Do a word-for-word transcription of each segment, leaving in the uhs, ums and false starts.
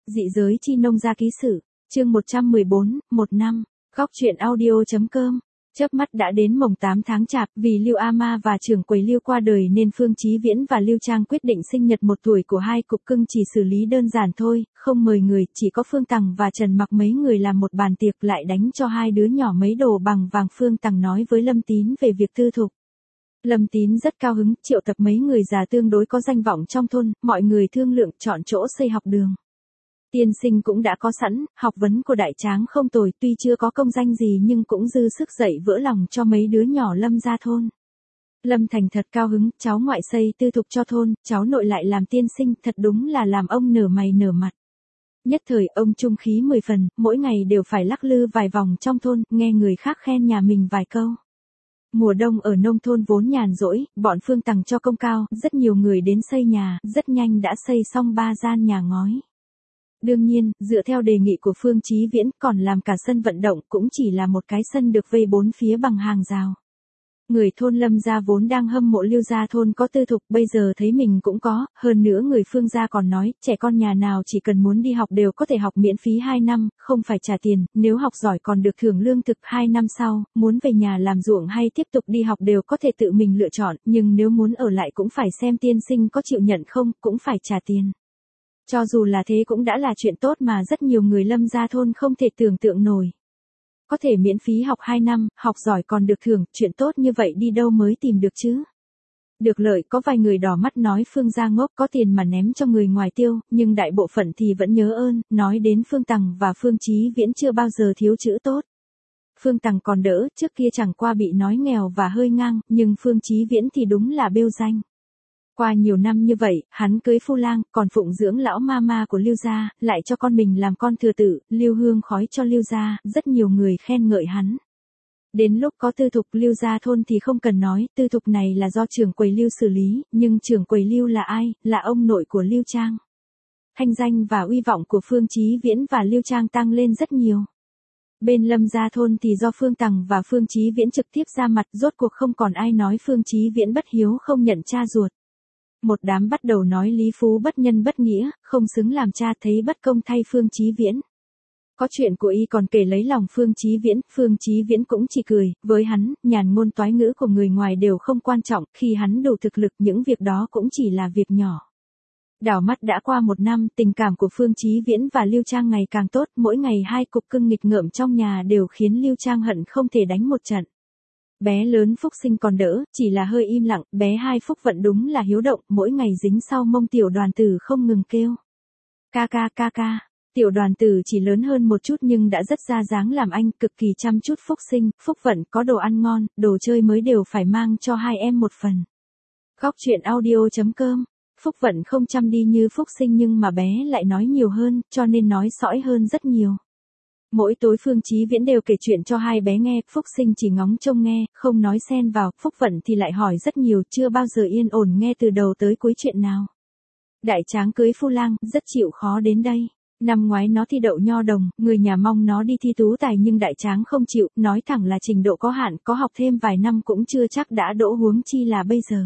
Dị giới chi nông gia ký sự, chương một trăm mười bốn, một năm, góc truyện audio.com. Chớp mắt đã đến mồng tám tháng Chạp, vì Lưu A Ma và trưởng quầy Lưu qua đời nên Phương Chí Viễn và Lưu Trang quyết định sinh nhật một tuổi của hai cục cưng chỉ xử lý đơn giản thôi, không mời người, chỉ có Phương Tằng và Trần Mặc mấy người làm một bàn tiệc lại đánh cho hai đứa nhỏ mấy đồ bằng vàng. Phương Tằng nói với Lâm Tín về việc tư thục. Lâm Tín rất cao hứng, triệu tập mấy người già tương đối có danh vọng trong thôn, mọi người thương lượng chọn chỗ xây học đường. Tiên sinh cũng đã có sẵn, học vấn của Đại Tráng không tồi, tuy chưa có công danh gì nhưng cũng dư sức dạy vỡ lòng cho mấy đứa nhỏ Lâm gia thôn. Lâm Thành thật cao hứng, cháu ngoại xây tư thục cho thôn, cháu nội lại làm tiên sinh, thật đúng là làm ông nở mày nở mặt. Nhất thời ông trung khí mười phần, mỗi ngày đều phải lắc lư vài vòng trong thôn, nghe người khác khen nhà mình vài câu. Mùa đông ở nông thôn vốn nhàn rỗi, bọn Phương Tằng cho công cao, rất nhiều người đến xây nhà, rất nhanh đã xây xong ba gian nhà ngói. Đương nhiên, dựa theo đề nghị của Phương Chí Viễn, còn làm cả sân vận động, cũng chỉ là một cái sân được vây bốn phía bằng hàng rào. Người thôn Lâm gia vốn đang hâm mộ Lưu gia thôn có tư thục, bây giờ thấy mình cũng có, hơn nữa người Phương gia còn nói, trẻ con nhà nào chỉ cần muốn đi học đều có thể học miễn phí hai năm, không phải trả tiền, nếu học giỏi còn được thưởng lương thực hai năm sau, muốn về nhà làm ruộng hay tiếp tục đi học đều có thể tự mình lựa chọn, nhưng nếu muốn ở lại cũng phải xem tiên sinh có chịu nhận không, cũng phải trả tiền. Cho dù là thế cũng đã là chuyện tốt mà rất nhiều người Lâm gia thôn không thể tưởng tượng nổi. Có thể miễn phí học hai năm, học giỏi còn được thưởng, chuyện tốt như vậy đi đâu mới tìm được chứ. Được lợi có vài người đỏ mắt nói Phương gia ngốc có tiền mà ném cho người ngoài tiêu, nhưng đại bộ phận thì vẫn nhớ ơn, nói đến Phương Tằng và Phương Chí Viễn chưa bao giờ thiếu chữ tốt. Phương Tằng còn đỡ, trước kia chẳng qua bị nói nghèo và hơi ngang, nhưng Phương Chí Viễn thì đúng là bêu danh. Qua nhiều năm như vậy, hắn cưới phu lang, còn phụng dưỡng lão ma ma của Lưu gia, lại cho con mình làm con thừa tử, lưu hương khói cho Lưu gia, rất nhiều người khen ngợi hắn. Đến lúc có tư thục Lưu gia thôn thì không cần nói, tư thục này là do trưởng quầy Lưu xử lý, nhưng trưởng quầy Lưu là ai, là ông nội của Lưu Trang. Thanh danh và uy vọng của Phương Chí Viễn và Lưu Trang tăng lên rất nhiều. Bên Lâm gia thôn thì do Phương Tằng và Phương Chí Viễn trực tiếp ra mặt, rốt cuộc không còn ai nói Phương Chí Viễn bất hiếu không nhận cha ruột. Một đám bắt đầu nói Lý Phú bất nhân bất nghĩa, không xứng làm cha, thấy bất công thay Phương Chí Viễn. Có chuyện của y còn kể lấy lòng Phương Chí Viễn, Phương Chí Viễn cũng chỉ cười, với hắn, nhàn ngôn toái ngữ của người ngoài đều không quan trọng, khi hắn đủ thực lực những việc đó cũng chỉ là việc nhỏ. Đảo mắt đã qua một năm, tình cảm của Phương Chí Viễn và Lưu Trang ngày càng tốt, mỗi ngày hai cục cưng nghịch ngợm trong nhà đều khiến Lưu Trang hận không thể đánh một trận. Bé lớn Phúc Sinh còn đỡ, chỉ là hơi im lặng, bé hai Phúc Vận đúng là hiếu động, mỗi ngày dính sau mông tiểu đoàn tử không ngừng kêu. Ca ca ca ca, tiểu đoàn tử chỉ lớn hơn một chút nhưng đã rất ra dáng làm anh, cực kỳ chăm chút Phúc Sinh, Phúc Vận có đồ ăn ngon, đồ chơi mới đều phải mang cho hai em một phần. Góc truyện audio.com. Phúc Vận không chăm đi như Phúc Sinh nhưng mà bé lại nói nhiều hơn, cho nên nói sõi hơn rất nhiều. Mỗi tối Phương Chí Viễn đều kể chuyện cho hai bé nghe, Phúc Sinh chỉ ngóng trông nghe, không nói xen vào, Phúc Vận thì lại hỏi rất nhiều, chưa bao giờ yên ổn nghe từ đầu tới cuối chuyện nào. Đại Tráng cưới phu lang, rất chịu khó đến đây. Năm ngoái nó thi đậu nho đồng, người nhà mong nó đi thi tú tài nhưng Đại Tráng không chịu, nói thẳng là trình độ có hạn, có học thêm vài năm cũng chưa chắc đã đỗ, huống chi là bây giờ.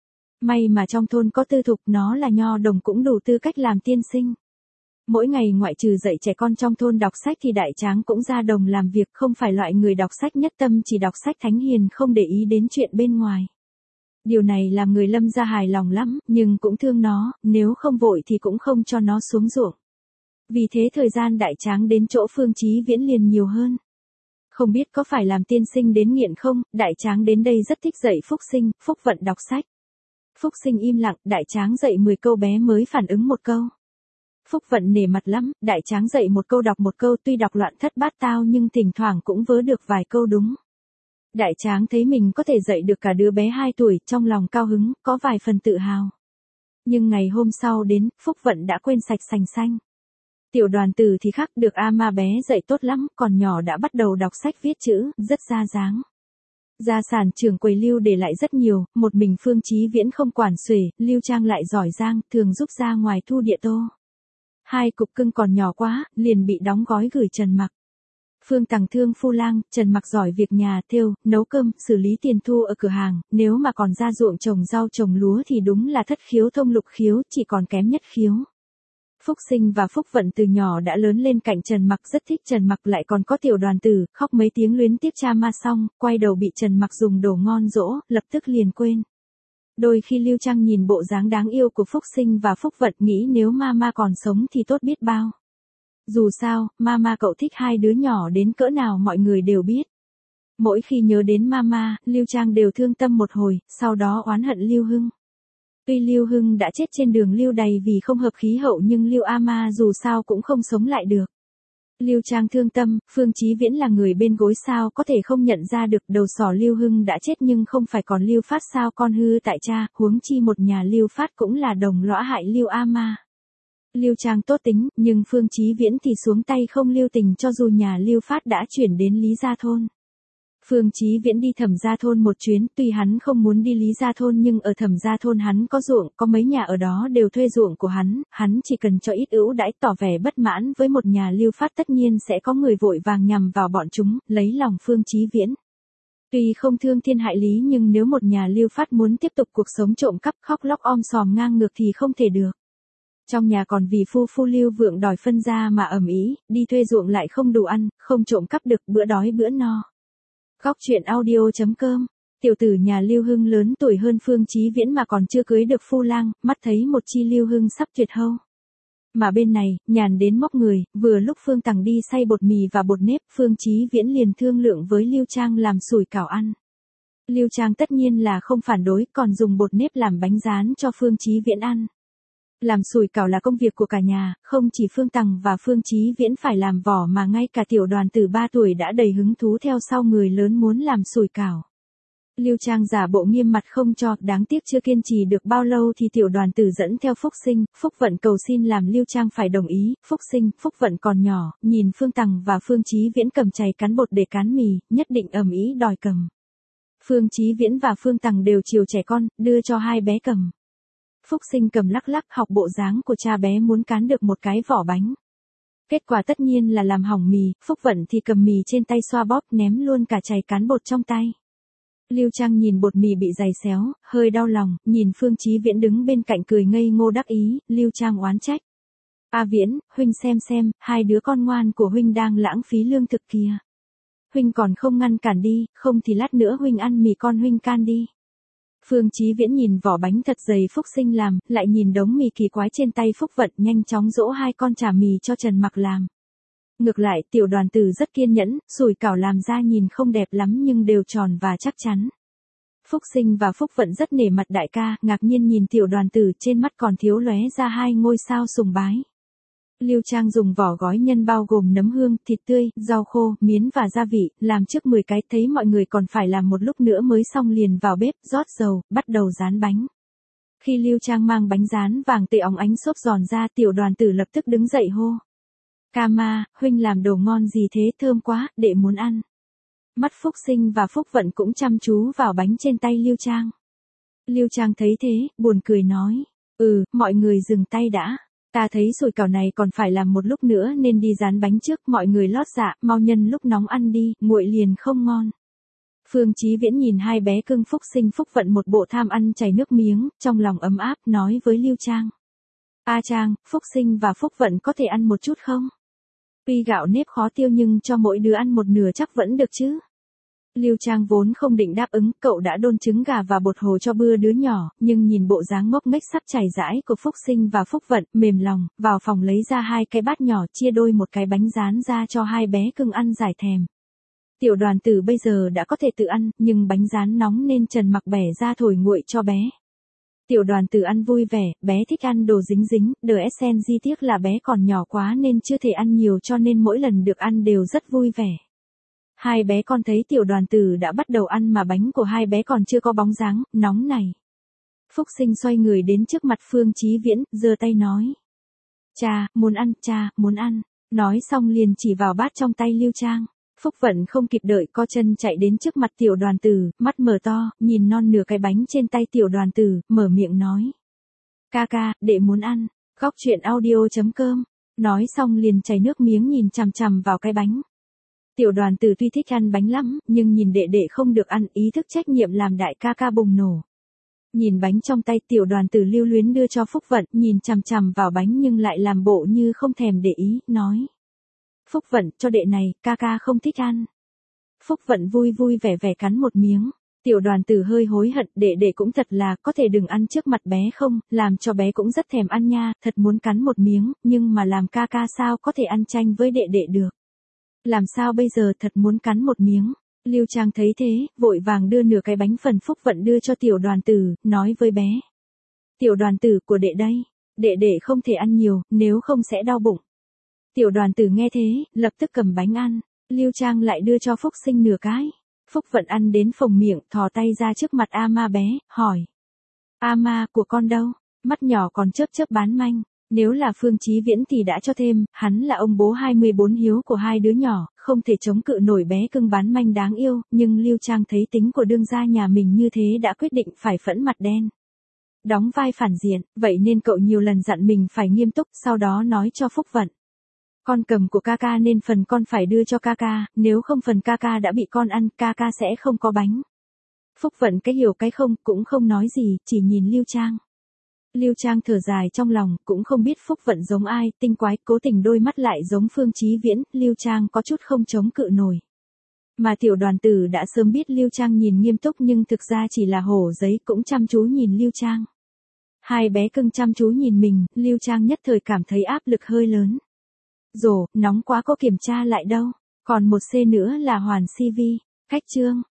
May mà trong thôn có tư thục, nó là nho đồng cũng đủ tư cách làm tiên sinh. Mỗi ngày ngoại trừ dạy trẻ con trong thôn đọc sách thì Đại Tráng cũng ra đồng làm việc, không phải loại người đọc sách nhất tâm chỉ đọc sách thánh hiền không để ý đến chuyện bên ngoài. Điều này làm người Lâm gia hài lòng lắm, nhưng cũng thương nó, nếu không vội thì cũng không cho nó xuống ruộng. Vì thế thời gian Đại Tráng đến chỗ Phương Chí Viễn liền nhiều hơn. Không biết có phải làm tiên sinh đến nghiện không, Đại Tráng đến đây rất thích dạy Phúc Sinh, Phúc Vận đọc sách. Phúc Sinh im lặng, Đại Tráng dạy mười câu bé mới phản ứng một câu. Phúc Vận nể mặt lắm, Đại Tráng dạy một câu đọc một câu, tuy đọc loạn thất bát tao nhưng thỉnh thoảng cũng vớ được vài câu đúng. Đại Tráng thấy mình có thể dạy được cả đứa bé hai tuổi, trong lòng cao hứng, có vài phần tự hào. Nhưng ngày hôm sau đến, Phúc Vận đã quên sạch sành xanh. Tiểu đoàn tử thì khác, được A Ma bé dạy tốt lắm, còn nhỏ đã bắt đầu đọc sách viết chữ, rất ra dáng. Gia sản trưởng quầy Lưu để lại rất nhiều, một mình Phương Chí Viễn không quản xuể, Lưu Trang lại giỏi giang, thường giúp ra ngoài thu địa tô. Hai cục cưng còn nhỏ quá, liền bị đóng gói gửi Trần Mặc. Phương Tằng thương phu lang, Trần Mặc giỏi việc nhà, thêu, nấu cơm, xử lý tiền thu ở cửa hàng, nếu mà còn ra ruộng trồng rau trồng lúa thì đúng là thất khiếu thông lục khiếu, chỉ còn kém nhất khiếu. Phúc Sinh và Phúc Vận từ nhỏ đã lớn lên cạnh Trần Mặc, rất thích Trần Mặc, lại còn có Tiểu Đoàn Tử, khóc mấy tiếng luyến tiếc cha ma xong, quay đầu bị Trần Mặc dùng đồ ngon dỗ, lập tức liền quên. Đôi khi Lưu Trang nhìn bộ dáng đáng yêu của Phúc Sinh và Phúc Vận nghĩ nếu mama còn sống thì tốt biết bao. Dù sao, mama cậu thích hai đứa nhỏ đến cỡ nào mọi người đều biết. Mỗi khi nhớ đến mama, Lưu Trang đều thương tâm một hồi, sau đó oán hận Lưu Hưng. Tuy Lưu Hưng đã chết trên đường lưu đày vì không hợp khí hậu nhưng Lưu Ama dù sao cũng không sống lại được. Lưu Trang thương tâm, Phương Chí Viễn là người bên gối sao có thể không nhận ra được đầu sỏ Lưu Hưng đã chết nhưng không phải còn Lưu Phát sao con hư tại cha, huống chi một nhà Lưu Phát cũng là đồng lõa hại Lưu Ama. Lưu Trang tốt tính, nhưng Phương Chí Viễn thì xuống tay không lưu tình cho dù nhà Lưu Phát đã chuyển đến Lý Gia Thôn. Phương Chí Viễn đi Thẩm Gia Thôn một chuyến, tuy hắn không muốn đi Lý Gia Thôn nhưng ở Thẩm Gia Thôn hắn có ruộng, có mấy nhà ở đó đều thuê ruộng của hắn, hắn chỉ cần cho ít ưu đãi tỏ vẻ bất mãn với một nhà Lưu Phát tất nhiên sẽ có người vội vàng nhằm vào bọn chúng, lấy lòng Phương Chí Viễn. Tuy không thương thiên hại lý nhưng nếu một nhà Lưu Phát muốn tiếp tục cuộc sống trộm cắp khóc lóc om sòm ngang ngược thì không thể được. Trong nhà còn vì phu phu Lưu Vượng đòi phân gia mà ầm ĩ, đi thuê ruộng lại không đủ ăn, không trộm cắp được bữa đói bữa no. Góc truyện audio chấm com. Tiểu tử nhà Lưu Hưng lớn tuổi hơn Phương Chí Viễn mà còn chưa cưới được phu lang, mắt thấy một chi Lưu Hưng sắp tuyệt hâu. Mà bên này, nhàn đến móc người, vừa lúc Phương Tằng đi xay bột mì và bột nếp, Phương Chí Viễn liền thương lượng với Lưu Trang làm sủi cảo ăn. Lưu Trang tất nhiên là không phản đối, còn dùng bột nếp làm bánh rán cho Phương Chí Viễn ăn. Làm sủi cảo là công việc của cả nhà, không chỉ Phương Tằng và Phương Chí Viễn phải làm vỏ mà ngay cả Tiểu Đoàn Tử ba tuổi đã đầy hứng thú theo sau người lớn muốn làm sủi cảo. Lưu Trang giả bộ nghiêm mặt không cho, đáng tiếc chưa kiên trì được bao lâu thì Tiểu Đoàn Tử dẫn theo Phúc Sinh, Phúc Vận cầu xin làm Lưu Trang phải đồng ý. Phúc Sinh, Phúc Vận còn nhỏ, nhìn Phương Tằng và Phương Chí Viễn cầm chày cán bột để cán mì, nhất định ầm ĩ đòi cầm. Phương Chí Viễn và Phương Tằng đều chiều trẻ con, đưa cho hai bé cầm. Phúc Sinh cầm lắc lắc học bộ dáng của cha bé muốn cán được một cái vỏ bánh. Kết quả tất nhiên là làm hỏng mì, Phúc Vận thì cầm mì trên tay xoa bóp ném luôn cả chày cán bột trong tay. Lưu Trang nhìn bột mì bị dày xéo, hơi đau lòng, nhìn Phương Chí Viễn đứng bên cạnh cười ngây ngô đắc ý, Lưu Trang oán trách. A Viễn, huynh xem xem, hai đứa con ngoan của huynh đang lãng phí lương thực kìa. Huynh còn không ngăn cản đi, không thì lát nữa huynh ăn mì con huynh can đi. Phương Chí Viễn nhìn vỏ bánh thật dày Phúc Sinh làm, lại nhìn đống mì kỳ quái trên tay Phúc Vận, nhanh chóng dỗ hai con trả mì cho Trần Mặc làm. Ngược lại, Tiểu Đoàn Tử rất kiên nhẫn, sủi cảo làm ra nhìn không đẹp lắm nhưng đều tròn và chắc chắn. Phúc Sinh và Phúc Vận rất nể mặt đại ca, ngạc nhiên nhìn Tiểu Đoàn Tử, trên mắt còn thiếu lóe ra hai ngôi sao sùng bái. Lưu Trang dùng vỏ gói nhân bao gồm nấm hương, thịt tươi, rau khô, miến và gia vị, làm trước mười cái, thấy mọi người còn phải làm một lúc nữa mới xong liền vào bếp, rót dầu, bắt đầu rán bánh. Khi Lưu Trang mang bánh rán vàng tươi óng ánh xốp giòn ra, Tiểu Đoàn Tử lập tức đứng dậy hô. Ca ma, huynh làm đồ ngon gì thế, thơm quá, đệ muốn ăn. Mắt Phúc Sinh và Phúc Vận cũng chăm chú vào bánh trên tay Lưu Trang. Lưu Trang thấy thế, buồn cười nói, ừ, mọi người dừng tay đã. Ta thấy sủi cảo này còn phải làm một lúc nữa nên đi rán bánh trước, mọi người lót dạ, mau nhân lúc nóng ăn đi, nguội liền không ngon. Phương Chí Viễn nhìn hai bé cưng Phúc Sinh Phúc Vận một bộ tham ăn chảy nước miếng, trong lòng ấm áp, nói với Lưu Trang. A Trang, Phúc Sinh và Phúc Vận có thể ăn một chút không? Tuy gạo nếp khó tiêu nhưng cho mỗi đứa ăn một nửa chắc vẫn được chứ. Lưu Trang vốn không định đáp ứng, cậu đã đôn trứng gà và bột hồ cho bữa đứa nhỏ, nhưng nhìn bộ dáng ngốc nghếch sắp chảy rãi của Phúc Sinh và Phúc Vận, mềm lòng, vào phòng lấy ra hai cái bát nhỏ, chia đôi một cái bánh rán ra cho hai bé cưng ăn giải thèm. Tiểu Đoàn Tử bây giờ đã có thể tự ăn, nhưng bánh rán nóng nên Trần Mặc bẻ ra thổi nguội cho bé. Tiểu Đoàn Tử ăn vui vẻ, bé thích ăn đồ dính dính, đờ ét en gi tiếc là bé còn nhỏ quá nên chưa thể ăn nhiều cho nên mỗi lần được ăn đều rất vui vẻ. Hai bé con thấy Tiểu Đoàn Tử đã bắt đầu ăn mà bánh của hai bé còn chưa có bóng dáng, nóng này. Phúc Sinh xoay người đến trước mặt Phương Chí Viễn, giơ tay nói. Cha, muốn ăn, cha, muốn ăn. Nói xong liền chỉ vào bát trong tay Lưu Trang. Phúc Vận không kịp đợi co chân chạy đến trước mặt Tiểu Đoàn Tử, mắt mở to, nhìn non nửa cái bánh trên tay Tiểu Đoàn Tử, mở miệng nói. Ca ca, đệ muốn ăn. Góc truyện audio chấm com. Nói xong liền chảy nước miếng nhìn chằm chằm vào cái bánh. Tiểu Đoàn Tử tuy thích ăn bánh lắm, nhưng nhìn đệ đệ không được ăn, ý thức trách nhiệm làm đại ca ca bùng nổ. Nhìn bánh trong tay tiểu đoàn tử lưu luyến đưa cho Phúc Vận, nhìn chằm chằm vào bánh nhưng lại làm bộ như không thèm để ý, nói. Phúc Vận, cho đệ này, ca ca không thích ăn. Phúc Vận vui vui vẻ vẻ cắn một miếng. Tiểu đoàn tử hơi hối hận, đệ đệ cũng thật là, có thể đừng ăn trước mặt bé không, làm cho bé cũng rất thèm ăn nha, thật muốn cắn một miếng, nhưng mà làm ca ca sao có thể ăn tranh với đệ đệ được. Làm sao bây giờ, thật muốn cắn một miếng. Lưu Trang thấy thế, vội vàng đưa nửa cái bánh phần Phúc Vận đưa cho tiểu đoàn tử, nói với bé. Tiểu đoàn tử của đệ đây, đệ đệ không thể ăn nhiều, nếu không sẽ đau bụng. Tiểu đoàn tử nghe thế, lập tức cầm bánh ăn, Lưu Trang lại đưa cho Phúc Sinh nửa cái. Phúc Vận ăn đến phồng miệng, thò tay ra trước mặt A Ma bé, hỏi. A Ma của con đâu? Mắt nhỏ còn chớp chớp bán manh. Nếu là Phương Chí Viễn thì đã cho thêm, hắn là ông bố hai mươi bốn hiếu của hai đứa nhỏ, không thể chống cự nổi bé cưng bán manh đáng yêu, nhưng Lưu Trang thấy tính của đương gia nhà mình như thế đã quyết định phải phẫn mặt đen. Đóng vai phản diện, vậy nên cậu nhiều lần dặn mình phải nghiêm túc, sau đó nói cho Phúc Vận. Con cầm của ca ca nên phần con phải đưa cho ca ca, nếu không phần ca ca đã bị con ăn, ca ca sẽ không có bánh. Phúc Vận cái hiểu cái không, cũng không nói gì, chỉ nhìn Lưu Trang. Lưu Trang thở dài trong lòng, cũng không biết Phúc Vận giống ai, tinh quái, cố tình đôi mắt lại giống Phương Chí Viễn, Lưu Trang có chút không chống cự nổi. Mà tiểu đoàn tử đã sớm biết Lưu Trang nhìn nghiêm túc nhưng thực ra chỉ là hổ giấy, cũng chăm chú nhìn Lưu Trang. Hai bé cưng chăm chú nhìn mình, Lưu Trang nhất thời cảm thấy áp lực hơi lớn. Rồ, nóng quá, có kiểm tra lại đâu, còn một C nữa là hoàn xê vê, cách chương.